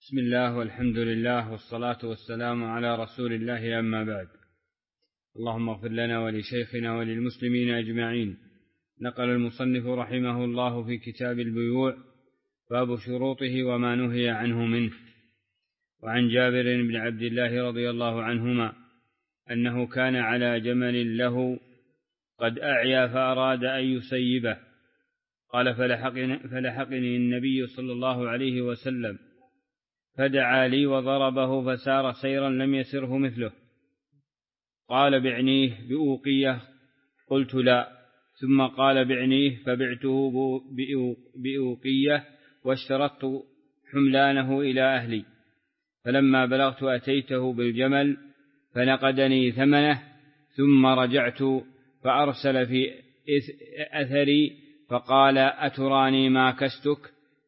بسم الله والحمد لله والصلاة والسلام على رسول الله، أما بعد. اللهم اغفر لنا ولشيخنا وللمسلمين أجمعين. نقل المصنف رحمه الله في كتاب البيوع باب شروطه وما نهي عنه منه. وعن جابر بن عبد الله رضي الله عنهما أنه كان على جمل له قد أعيا فأراد أن يسيبه، قال فلحقني النبي صلى الله عليه وسلم فدعا لي وضربه فسار سيرا لم يسره مثله. قال بعنيه بأوقية، قلت لا، ثم قال بعنيه فبعته بأوقية واشترطت حملانه إلى أهلي، فلما بلغت أتيته بالجمل فنقدني ثمنه، ثم رجعت فأرسل في أثري فقال أتراني ما كستك؟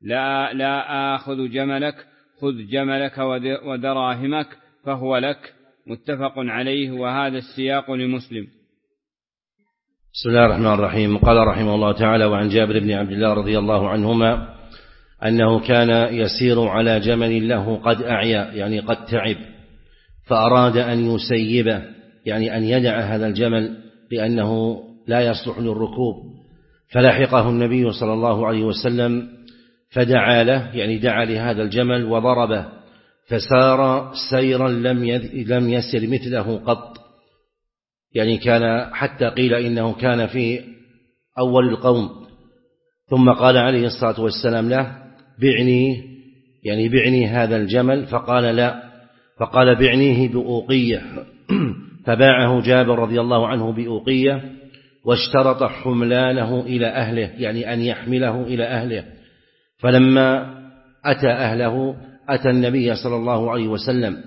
لا آخذ جملك، خذ جملك ودراهمك فهو لك. متفق عليه، وهذا السياق لمسلم. بسم الله الرحمن الرحيم. قال رحمه الله تعالى: وعن جابر بن عبد الله رضي الله عنهما أنه كان يسير على جمل له قد أعيا، يعني قد تعب، فأراد أن يسيبه، يعني أن يدع هذا الجمل لأنه لا يصلح للركوب، فلحقه النبي صلى الله عليه وسلم فدعا له، يعني دعا لهذا الجمل وضربه، فسار سيرا لم يسر مثله قط، يعني كان حتى قيل إنه كان في أول القوم، ثم قال عليه الصلاة والسلام له بعني، يعني بعني هذا الجمل، فقال لا، فقال بعنيه بأوقية، فباعه جابر رضي الله عنه بأوقية، واشترط حملانه إلى أهله، يعني أن يحمله إلى أهله. فلما أتى أهله أتى النبي صلى الله عليه وسلم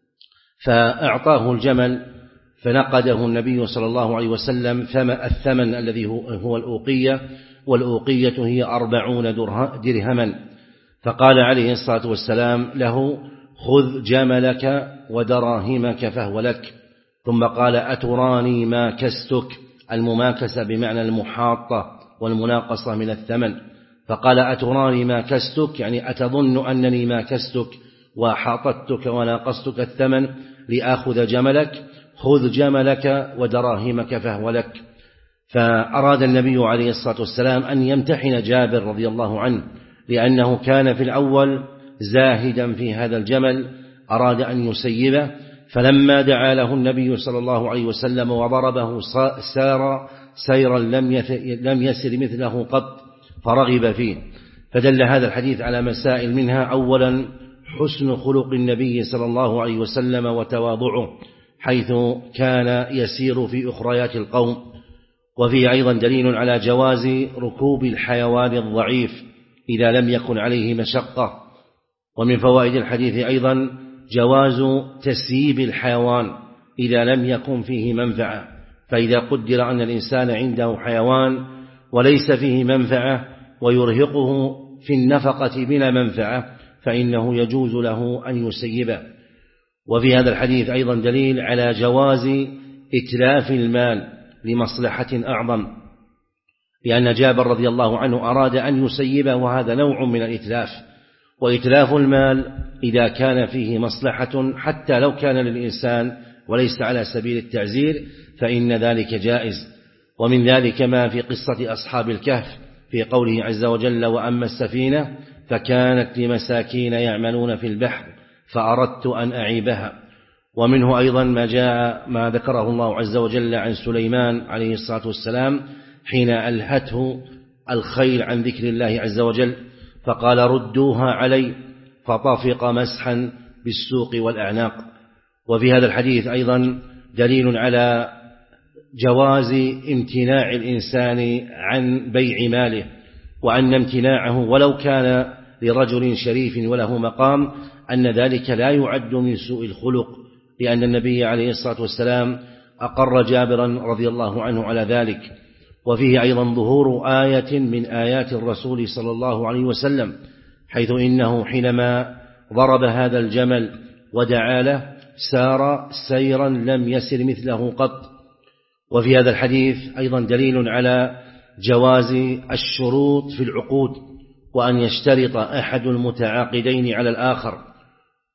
فأعطاه الجمل، فنقده النبي صلى الله عليه وسلم الثمن الذي هو الأوقية، والأوقية هي 40 درهما، فقال عليه الصلاة والسلام له خذ جملك ودراهمك فهو لك. ثم قال أتراني ما كستك؟ المماكسة بمعنى المحاطة والمناقصة من الثمن، فقال أتراني ما كستك، يعني أتظن أنني ما كستك وحاطتك وناقصتك الثمن لآخذ جملك؟ خذ جملك ودراهمك فهو لك. فأراد النبي عليه الصلاة والسلام أن يمتحن جابر رضي الله عنه، لأنه كان في الأول زاهدا في هذا الجمل، أراد أن يسيبه، فلما دعا له النبي صلى الله عليه وسلم وضربه سار سيرا لم يسر مثله قط، فرغب فيه. فدل هذا الحديث على مسائل، منها أولا حسن خلق النبي صلى الله عليه وسلم وتواضعه، حيث كان يسير في أخريات القوم. وفيه أيضا دليل على جواز ركوب الحيوان الضعيف إذا لم يكن عليه مشقة. ومن فوائد الحديث أيضا جواز تسييب الحيوان إذا لم يكن فيه منفعة، فإذا قدر أن الإنسان عنده حيوان وليس فيه منفعة ويرهقه في النفقة بلا منفعة فإنه يجوز له أن يسيبه. وفي هذا الحديث أيضا دليل على جواز إتلاف المال لمصلحة أعظم، لأن جابر رضي الله عنه أراد أن يسيبه، وهذا نوع من الإتلاف. وإتلاف المال إذا كان فيه مصلحة حتى لو كان للإنسان وليس على سبيل التعزير فإن ذلك جائز. ومن ذلك ما في قصة أصحاب الكهف في قوله عز وجل وأما السفينة فكانت لمساكين يعملون في البحر فأردت أن أعيبها. ومنه أيضا ما ذكره الله عز وجل عن سليمان عليه الصلاة والسلام حين ألهته الخيل عن ذكر الله عز وجل، فقال ردوها علي، فطفق مسحا بالسوق والأعناق. وفي هذا الحديث أيضا دليل على جواز امتناع الإنسان عن بيع ماله، وأن امتناعه ولو كان لرجل شريف وله مقام أن ذلك لا يعد من سوء الخلق، لأن النبي عليه الصلاة والسلام أقر جابرا رضي الله عنه على ذلك. وفيه أيضا ظهور آية من آيات الرسول صلى الله عليه وسلم، حيث إنه حينما ضرب هذا الجمل ودعا له سار سيرا لم يسر مثله قط. وفي هذا الحديث أيضا دليل على جواز الشروط في العقود، وأن يشترط أحد المتعاقدين على الآخر،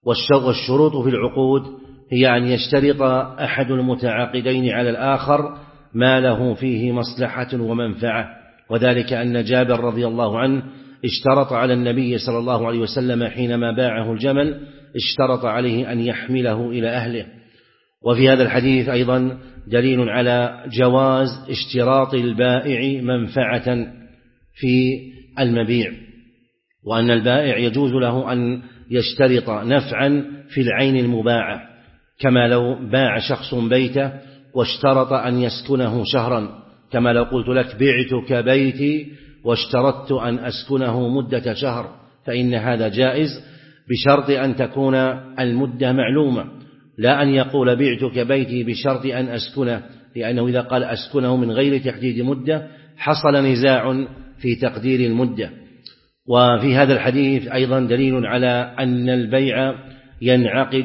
والشروط في العقود هي أن يشترط أحد المتعاقدين على الآخر ما له فيه مصلحة ومنفعة، وذلك أن جابر رضي الله عنه اشترط على النبي صلى الله عليه وسلم حينما باعه الجمل اشترط عليه أن يحمله إلى أهله. وفي هذا الحديث أيضا دليل على جواز اشتراط البائع منفعة في المبيع، وأن البائع يجوز له أن يشترط نفعا في العين المباعة، كما لو باع شخص بيته واشترط أن يسكنه شهرا، كما لو قلت لك بعتك بيتي واشترطت أن أسكنه مدة شهر، فإن هذا جائز بشرط أن تكون المدة معلومة، لا أن يقول بعتك بيتي بشرط أن أسكنه، لأنه إذا قال أسكنه من غير تحديد مدة حصل نزاع في تقدير المدة. وفي هذا الحديث أيضا دليل على أن البيع ينعقد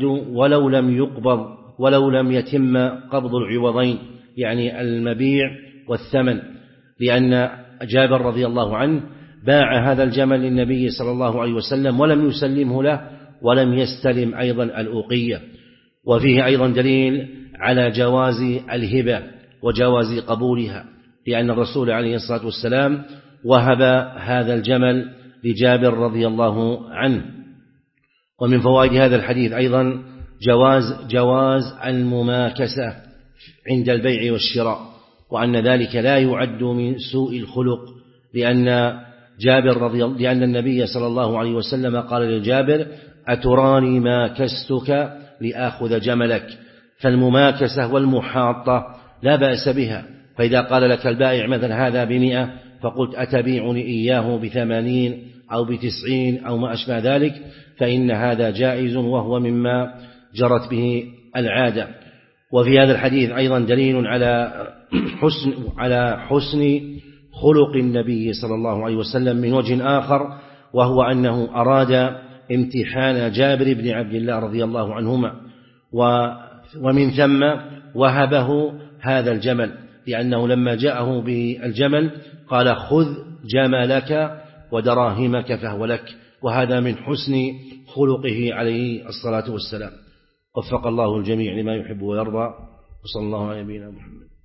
ولو لم يتم قبض العوضين، يعني المبيع والثمن، لأن جابر رضي الله عنه باع هذا الجمل للنبي صلى الله عليه وسلم ولم يسلمه له ولم يستلم أيضا الأوقية. وفيه أيضا دليل على جواز الهبة وجواز قبولها، لأن الرسول عليه الصلاة والسلام وهب هذا الجمل لجابر رضي الله عنه. ومن فوائد هذا الحديث أيضا جواز المماكسة عند البيع والشراء، وأن ذلك لا يعد من سوء الخلق، لأن النبي صلى الله عليه وسلم قال لجابر أتراني ماكستك لآخذ جملك، فالمماكسة والمحاطة لا بأس بها. فإذا قال لك البائع مثلا هذا ب100 فقلت أتبيعني إياه ب80 أو ب90 أو ما أشبه ذلك، فإن هذا جائز وهو مما جرت به العادة. وفي هذا الحديث أيضا دليل على حسن خلق النبي صلى الله عليه وسلم من وجه آخر، وهو أنه أراد امتحان جابر بن عبد الله رضي الله عنهما، ومن ثم وهبه هذا الجمل، لأنه لما جاءه بالجمل قال خذ جملك ودراهمك فهو لك، وهذا من حسن خلقه عليه الصلاة والسلام. وفق الله الجميع لما يحب ويرضى، وصلى الله على نبينا محمد.